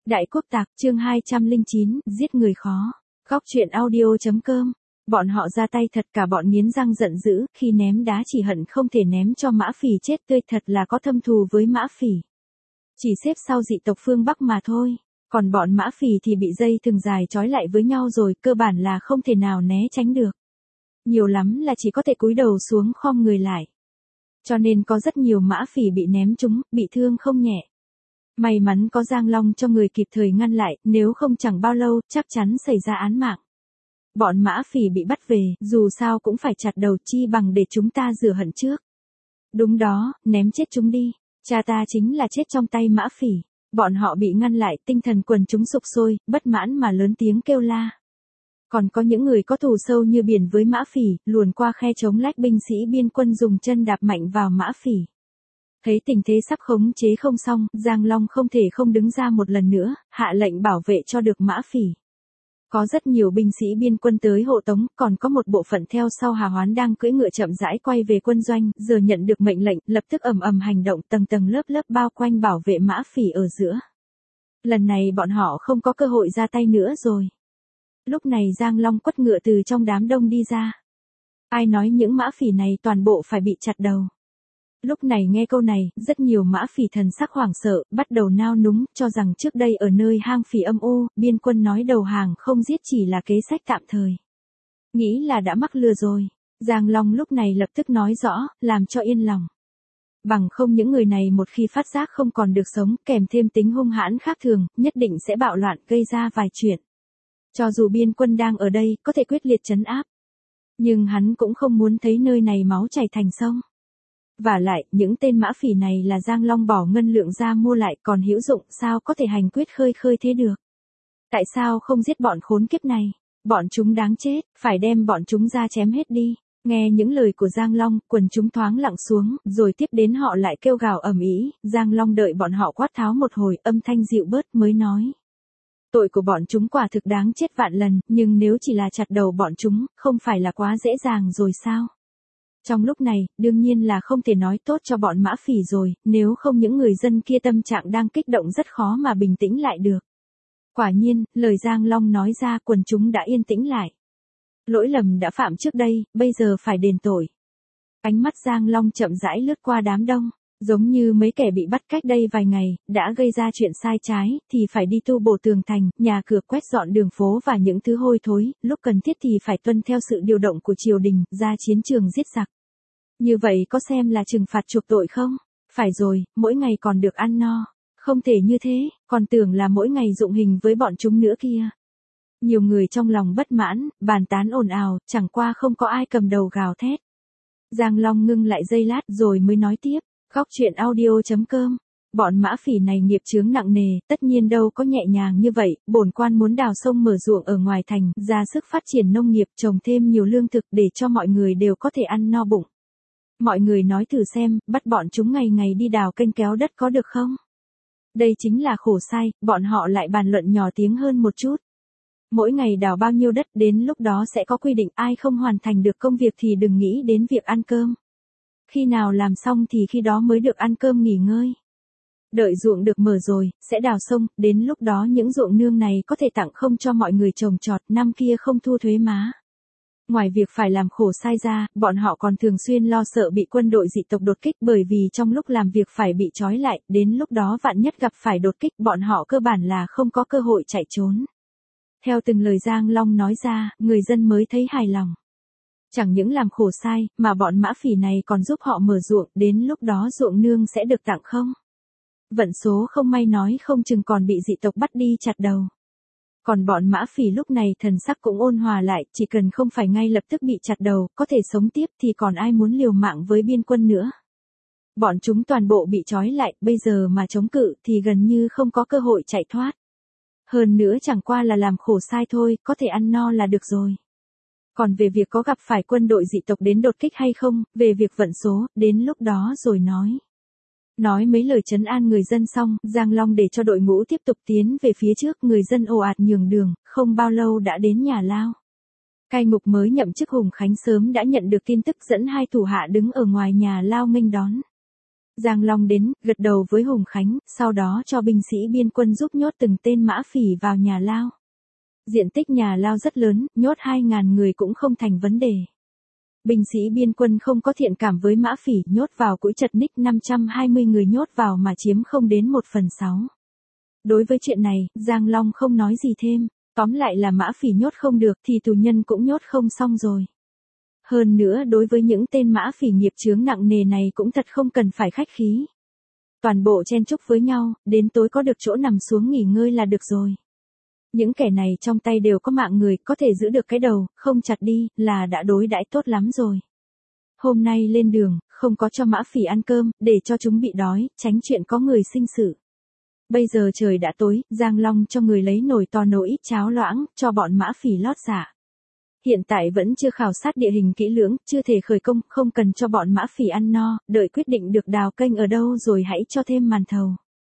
Đại Quốc Tạc, chương 209, giết người khó. Góc truyện audio.com. Bọn họ ra tay thật, cả bọn nghiến răng giận dữ, khi ném đá chỉ hận không thể ném cho Mã Phỉ chết tươi, thật là có thâm thù với Mã Phỉ. Chỉ xếp sau dị tộc phương Bắc mà thôi, còn bọn Mã Phỉ thì bị dây thừng dài trói lại với nhau rồi, cơ bản là không thể nào né tránh được. Nhiều lắm là chỉ có thể cúi đầu xuống khom người lại. Cho nên có rất nhiều Mã Phỉ bị ném trúng, bị thương không nhẹ. May mắn có Giang Long cho người kịp thời ngăn lại, nếu không chẳng bao lâu, chắc chắn xảy ra án mạng. Bọn Mã Phỉ bị bắt về, dù sao cũng phải chặt đầu, chi bằng để chúng ta rửa hận trước. Đúng đó, ném chết chúng đi, cha ta chính là chết trong tay Mã Phỉ. Bọn họ bị ngăn lại, tinh thần quần chúng sục sôi, bất mãn mà lớn tiếng kêu la. Còn có những người có thù sâu như biển với Mã Phỉ, luồn qua khe chống lách binh sĩ biên quân dùng chân đạp mạnh vào Mã Phỉ. Thấy tình thế sắp khống chế không xong, Giang Long không thể không đứng ra một lần nữa, hạ lệnh bảo vệ cho được Mã Phỉ. Có rất nhiều binh sĩ biên quân tới hộ tống, còn có một bộ phận theo sau Hà Hoán đang cưỡi ngựa chậm rãi quay về quân doanh, giờ nhận được mệnh lệnh, lập tức ầm ầm hành động, tầng tầng lớp lớp bao quanh bảo vệ Mã Phỉ ở giữa. Lần này bọn họ không có cơ hội ra tay nữa rồi. Lúc này Giang Long quất ngựa từ trong đám đông đi ra. Ai nói những Mã Phỉ này toàn bộ phải bị chặt đầu. Lúc này nghe câu này, rất nhiều Mã Phỉ thần sắc hoảng sợ, bắt đầu nao núng, cho rằng trước đây ở nơi hang Phỉ âm u, biên quân nói đầu hàng không giết chỉ là kế sách tạm thời. Nghĩ là đã mắc lừa rồi. Giang Long lúc này lập tức nói rõ, làm cho yên lòng. Bằng không những người này một khi phát giác không còn được sống, kèm thêm tính hung hãn khác thường, nhất định sẽ bạo loạn, gây ra vài chuyện. Cho dù biên quân đang ở đây, có thể quyết liệt trấn áp. Nhưng hắn cũng không muốn thấy nơi này máu chảy thành sông. Và lại, những tên Mã Phỉ này là Giang Long bỏ ngân lượng ra mua lại, còn hữu dụng, sao có thể hành quyết khơi thế được. Tại sao không giết bọn khốn kiếp này? Bọn chúng đáng chết, phải đem bọn chúng ra chém hết đi. Nghe những lời của Giang Long, quần chúng thoáng lặng xuống, rồi tiếp đến họ lại kêu gào ầm ĩ. Giang Long đợi bọn họ quát tháo một hồi, âm thanh dịu bớt mới nói. Tội của bọn chúng quả thực đáng chết vạn lần, nhưng nếu chỉ là chặt đầu bọn chúng, không phải là quá dễ dàng rồi sao? Trong lúc này, đương nhiên là không thể nói tốt cho bọn Mã Phỉ rồi, nếu không những người dân kia tâm trạng đang kích động rất khó mà bình tĩnh lại được. Quả nhiên, lời Giang Long nói ra, quần chúng đã yên tĩnh lại. Lỗi lầm đã phạm trước đây, bây giờ phải đền tội. Ánh mắt Giang Long chậm rãi lướt qua đám đông, giống như mấy kẻ bị bắt cách đây vài ngày, đã gây ra chuyện sai trái, thì phải đi tu bổ tường thành, nhà cửa, quét dọn đường phố và những thứ hôi thối, lúc cần thiết thì phải tuân theo sự điều động của triều đình, ra chiến trường giết giặc. Như vậy có xem là trừng phạt chuộc tội không? Phải rồi, mỗi ngày còn được ăn no. Không thể như thế, còn tưởng là mỗi ngày dụng hình với bọn chúng nữa kia. Nhiều người trong lòng bất mãn, bàn tán ồn ào, chẳng qua không có ai cầm đầu gào thét. Giang Long ngưng lại giây lát rồi mới nói tiếp. Góc truyện audio.com. Bọn Mã Phỉ này nghiệp chướng nặng nề, tất nhiên đâu có nhẹ nhàng như vậy, bổn quan muốn đào sông mở ruộng ở ngoài thành, ra sức phát triển nông nghiệp, trồng thêm nhiều lương thực để cho mọi người đều có thể ăn no bụng. Mọi người nói thử xem, bắt bọn chúng ngày ngày đi đào kênh kéo đất có được không? Đây chính là khổ sai, bọn họ lại bàn luận nhỏ tiếng hơn một chút. Mỗi ngày đào bao nhiêu đất, đến lúc đó sẽ có quy định, ai không hoàn thành được công việc thì đừng nghĩ đến việc ăn cơm. Khi nào làm xong thì khi đó mới được ăn cơm nghỉ ngơi. Đợi ruộng được mở rồi, sẽ đào sông, đến lúc đó những ruộng nương này có thể tặng không cho mọi người trồng trọt, năm kia không thu thuế má. Ngoài việc phải làm khổ sai ra, bọn họ còn thường xuyên lo sợ bị quân đội dị tộc đột kích, bởi vì trong lúc làm việc phải bị trói lại, đến lúc đó vạn nhất gặp phải đột kích, bọn họ cơ bản là không có cơ hội chạy trốn. Theo từng lời Giang Long nói ra, người dân mới thấy hài lòng. Chẳng những làm khổ sai, mà bọn Mã Phỉ này còn giúp họ mở ruộng, đến lúc đó ruộng nương sẽ được tặng không? Vận số không may nói không chừng còn bị dị tộc bắt đi chặt đầu. Còn bọn Mã Phỉ lúc này thần sắc cũng ôn hòa lại, chỉ cần không phải ngay lập tức bị chặt đầu, có thể sống tiếp thì còn ai muốn liều mạng với biên quân nữa. Bọn chúng toàn bộ bị trói lại, bây giờ mà chống cự thì gần như không có cơ hội chạy thoát. Hơn nữa chẳng qua là làm khổ sai thôi, có thể ăn no là được rồi. Còn về việc có gặp phải quân đội dị tộc đến đột kích hay không, về việc vận số, đến lúc đó rồi nói. Nói mấy lời trấn an người dân xong, Giang Long để cho đội ngũ tiếp tục tiến về phía trước, người dân ồ ạt nhường đường, không bao lâu đã đến nhà lao. Cai ngục mới nhậm chức Hùng Khánh sớm đã nhận được tin tức, dẫn hai thủ hạ đứng ở ngoài nhà lao nghênh đón. Giang Long đến, gật đầu với Hùng Khánh, sau đó cho binh sĩ biên quân giúp nhốt từng tên mã phỉ vào nhà lao. Diện tích nhà lao rất lớn, nhốt 2.000 người cũng không thành vấn đề. Binh sĩ biên quân không có thiện cảm với mã phỉ, nhốt vào cũi chật ních 520 người nhốt vào mà chiếm không đến 1/6. Đối với chuyện này, Giang Long không nói gì thêm, tóm lại là mã phỉ nhốt không được thì tù nhân cũng nhốt không xong rồi. Hơn nữa đối với những tên mã phỉ nghiệp chướng nặng nề này cũng thật không cần phải khách khí. Toàn bộ chen chúc với nhau, đến tối có được chỗ nằm xuống nghỉ ngơi là được rồi. Những kẻ này trong tay đều có mạng người, có thể giữ được cái đầu, không chặt đi, là đã đối đãi tốt lắm rồi. Hôm nay lên đường, không có cho mã phỉ ăn cơm, để cho chúng bị đói, tránh chuyện có người sinh sự. Bây giờ trời đã tối, Giang Long cho người lấy nồi to nấu ít cháo loãng, cho bọn mã phỉ lót dạ. Hiện tại vẫn chưa khảo sát địa hình kỹ lưỡng, chưa thể khởi công, không cần cho bọn mã phỉ ăn no, đợi quyết định được đào kênh ở đâu rồi hãy cho thêm màn thầu.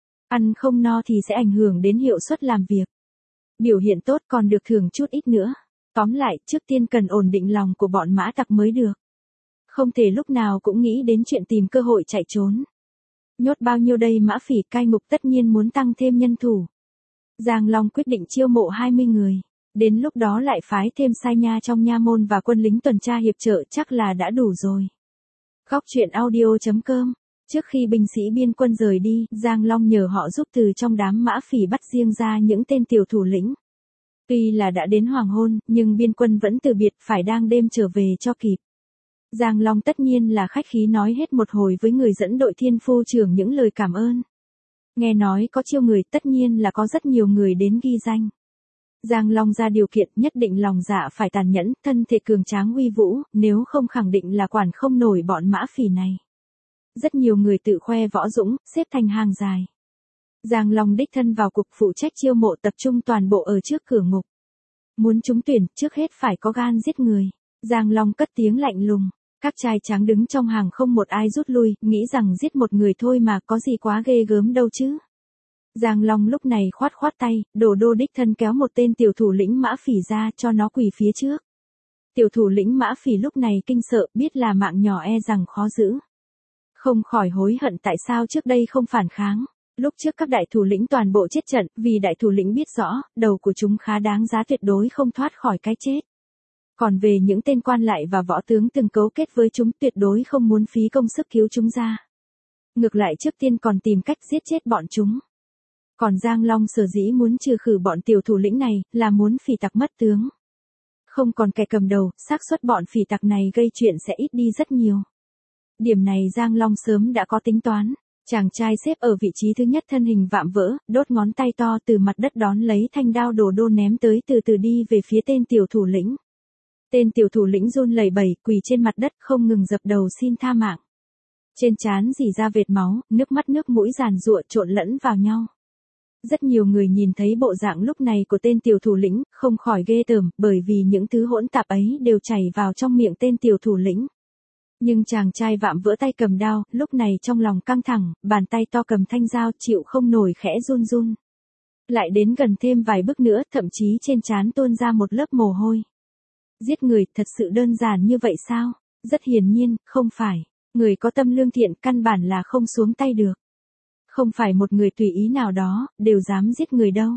Ăn không no thì sẽ ảnh hưởng đến hiệu suất làm việc. Biểu hiện tốt còn được thưởng chút ít nữa. Tóm lại, trước tiên cần ổn định lòng của bọn mã tặc mới được. Không thể lúc nào cũng nghĩ đến chuyện tìm cơ hội chạy trốn. Nhốt bao nhiêu đây mã phỉ, cai ngục tất nhiên muốn tăng thêm nhân thủ. Giang Long quyết định chiêu mộ 20 người. Đến lúc đó lại phái thêm sai nha trong nha môn và quân lính tuần tra hiệp trợ chắc là đã đủ rồi. Góc truyện audio.com. Trước khi binh sĩ biên quân rời đi, Giang Long nhờ họ giúp từ trong đám mã phỉ bắt riêng ra những tên tiểu thủ lĩnh. Tuy là đã đến hoàng hôn, nhưng biên quân vẫn từ biệt, phải đang đêm trở về cho kịp. Giang Long tất nhiên là khách khí nói hết một hồi với người dẫn đội Thiên Phu trưởng những lời cảm ơn. Nghe nói có chiêu người, tất nhiên là có rất nhiều người đến ghi danh. Giang Long ra điều kiện nhất định lòng dạ phải tàn nhẫn, thân thể cường tráng uy vũ, nếu không khẳng định là quản không nổi bọn mã phỉ này. Rất nhiều người tự khoe võ dũng, xếp thành hàng dài. Giang Long đích thân vào cuộc phụ trách chiêu mộ tập trung toàn bộ ở trước cửa ngục. Muốn trúng tuyển, trước hết phải có gan giết người. Giang Long cất tiếng lạnh lùng. Các trai tráng đứng trong hàng không một ai rút lui, nghĩ rằng giết một người thôi mà có gì quá ghê gớm đâu chứ. Giang Long lúc này khoát khoát tay, Đồ Đô đích thân kéo một tên tiểu thủ lĩnh mã phỉ ra cho nó quỳ phía trước. Tiểu thủ lĩnh mã phỉ lúc này kinh sợ, biết là mạng nhỏ e rằng khó giữ. Không khỏi hối hận tại sao trước đây không phản kháng. Lúc trước các đại thủ lĩnh toàn bộ chết trận, vì đại thủ lĩnh biết rõ, đầu của chúng khá đáng giá, tuyệt đối không thoát khỏi cái chết. Còn về những tên quan lại và võ tướng từng cấu kết với chúng, tuyệt đối không muốn phí công sức cứu chúng ra. Ngược lại trước tiên còn tìm cách giết chết bọn chúng. Còn Giang Long sở dĩ muốn trừ khử bọn tiểu thủ lĩnh này, là muốn phỉ tặc mất tướng. Không còn kẻ cầm đầu, xác suất bọn phỉ tặc này gây chuyện sẽ ít đi rất nhiều. Điểm này Giang Long sớm đã có tính toán. Chàng trai xếp ở vị trí thứ nhất thân hình vạm vỡ, đốt ngón tay to từ mặt đất đón lấy thanh đao Đồ Đô ném tới, từ từ đi về phía tên tiểu thủ lĩnh. Tên tiểu thủ lĩnh run lẩy bẩy, quỳ trên mặt đất không ngừng dập đầu xin tha mạng. Trên trán rỉ ra vệt máu, nước mắt nước mũi giàn giụa trộn lẫn vào nhau. Rất nhiều người nhìn thấy bộ dạng lúc này của tên tiểu thủ lĩnh, không khỏi ghê tởm, bởi vì những thứ hỗn tạp ấy đều chảy vào trong miệng tên tiểu thủ lĩnh. Nhưng chàng trai vạm vỡ tay cầm đao, lúc này trong lòng căng thẳng, bàn tay to cầm thanh dao chịu không nổi khẽ run run. Lại đến gần thêm vài bước nữa, thậm chí trên trán tuôn ra một lớp mồ hôi. Giết người thật sự đơn giản như vậy sao? Rất hiển nhiên, không phải. Người có tâm lương thiện căn bản là không xuống tay được. Không phải một người tùy ý nào đó, đều dám giết người đâu.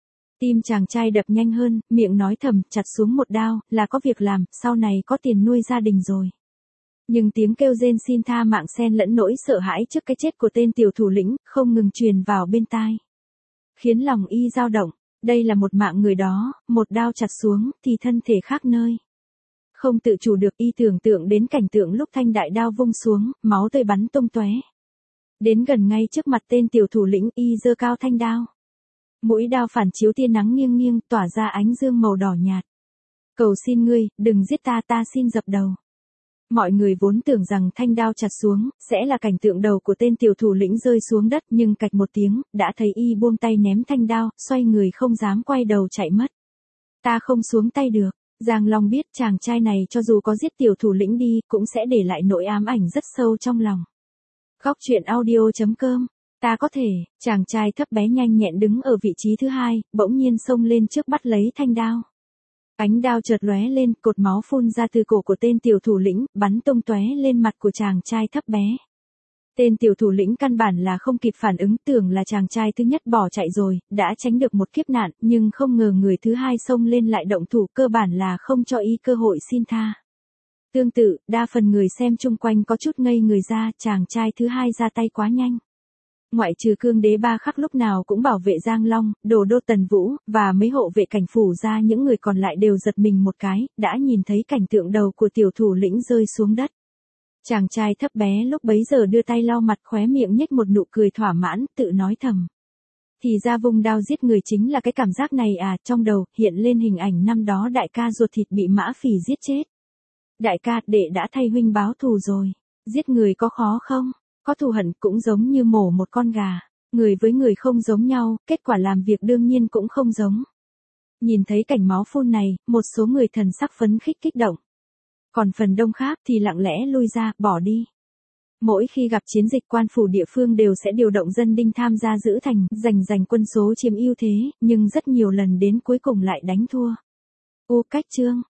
Tim chàng trai đập nhanh hơn, miệng nói thầm, chặt xuống một đao, là có việc làm, sau này có tiền nuôi gia đình rồi. Nhưng tiếng kêu rên xin tha mạng xen lẫn nỗi sợ hãi trước cái chết của tên tiểu thủ lĩnh, không ngừng truyền vào bên tai. Khiến lòng y dao động, đây là một mạng người đó, một đao chặt xuống, thì thân thể khác nơi. Không tự chủ được y tưởng tượng đến cảnh tượng lúc thanh đại đao vung xuống, máu tươi bắn tung tóe. Đến gần ngay trước mặt tên tiểu thủ lĩnh, y giơ cao thanh đao. Mũi đao phản chiếu tia nắng nghiêng nghiêng, tỏa ra ánh dương màu đỏ nhạt. Cầu xin ngươi, đừng giết ta, ta xin dập đầu. Mọi người vốn tưởng rằng thanh đao chặt xuống, sẽ là cảnh tượng đầu của tên tiểu thủ lĩnh rơi xuống đất, nhưng cạch một tiếng, đã thấy y buông tay ném thanh đao, xoay người không dám quay đầu chạy mất. Ta không xuống tay được. Giang Long biết chàng trai này cho dù có giết tiểu thủ lĩnh đi, cũng sẽ để lại nỗi ám ảnh rất sâu trong lòng. Góc truyện audio.com. Ta có thể, chàng trai thấp bé nhanh nhẹn đứng ở vị trí thứ hai, bỗng nhiên xông lên trước bắt lấy thanh đao. Ánh đao chợt lóe lên, cột máu phun ra từ cổ của tên tiểu thủ lĩnh, bắn tung tóe lên mặt của chàng trai thấp bé. Tên tiểu thủ lĩnh căn bản là không kịp phản ứng, tưởng là chàng trai thứ nhất bỏ chạy rồi, đã tránh được một kiếp nạn, nhưng không ngờ người thứ hai xông lên lại động thủ, cơ bản là không cho y cơ hội xin tha. Tương tự, đa phần người xem chung quanh có chút ngây người ra, chàng trai thứ hai ra tay quá nhanh. Ngoại trừ Cương Đế Ba Khắc lúc nào cũng bảo vệ Giang Long, Đồ Đô Tần Vũ, và mấy hộ vệ cảnh phủ ra, những người còn lại đều giật mình một cái, đã nhìn thấy cảnh tượng đầu của tiểu thủ lĩnh rơi xuống đất. Chàng trai thấp bé lúc bấy giờ đưa tay lau mặt, khóe miệng nhếch một nụ cười thỏa mãn, tự nói thầm. Thì ra vùng đao giết người chính là cái cảm giác này à, trong đầu hiện lên hình ảnh năm đó đại ca ruột thịt bị Mã Phỉ giết chết. Đại ca, đệ đã thay huynh báo thù rồi. Giết người có khó không? Có thù hận cũng giống như mổ một con gà. Người với người không giống nhau, kết quả làm việc đương nhiên cũng không giống. Nhìn thấy cảnh máu phun này, một số người thần sắc phấn khích kích động. Còn phần đông khác thì lặng lẽ lui ra, bỏ đi. Mỗi khi gặp chiến dịch, quan phủ địa phương đều sẽ điều động dân đinh tham gia giữ thành, giành quân số chiếm ưu thế, nhưng rất nhiều lần đến cuối cùng lại đánh thua. Cách chương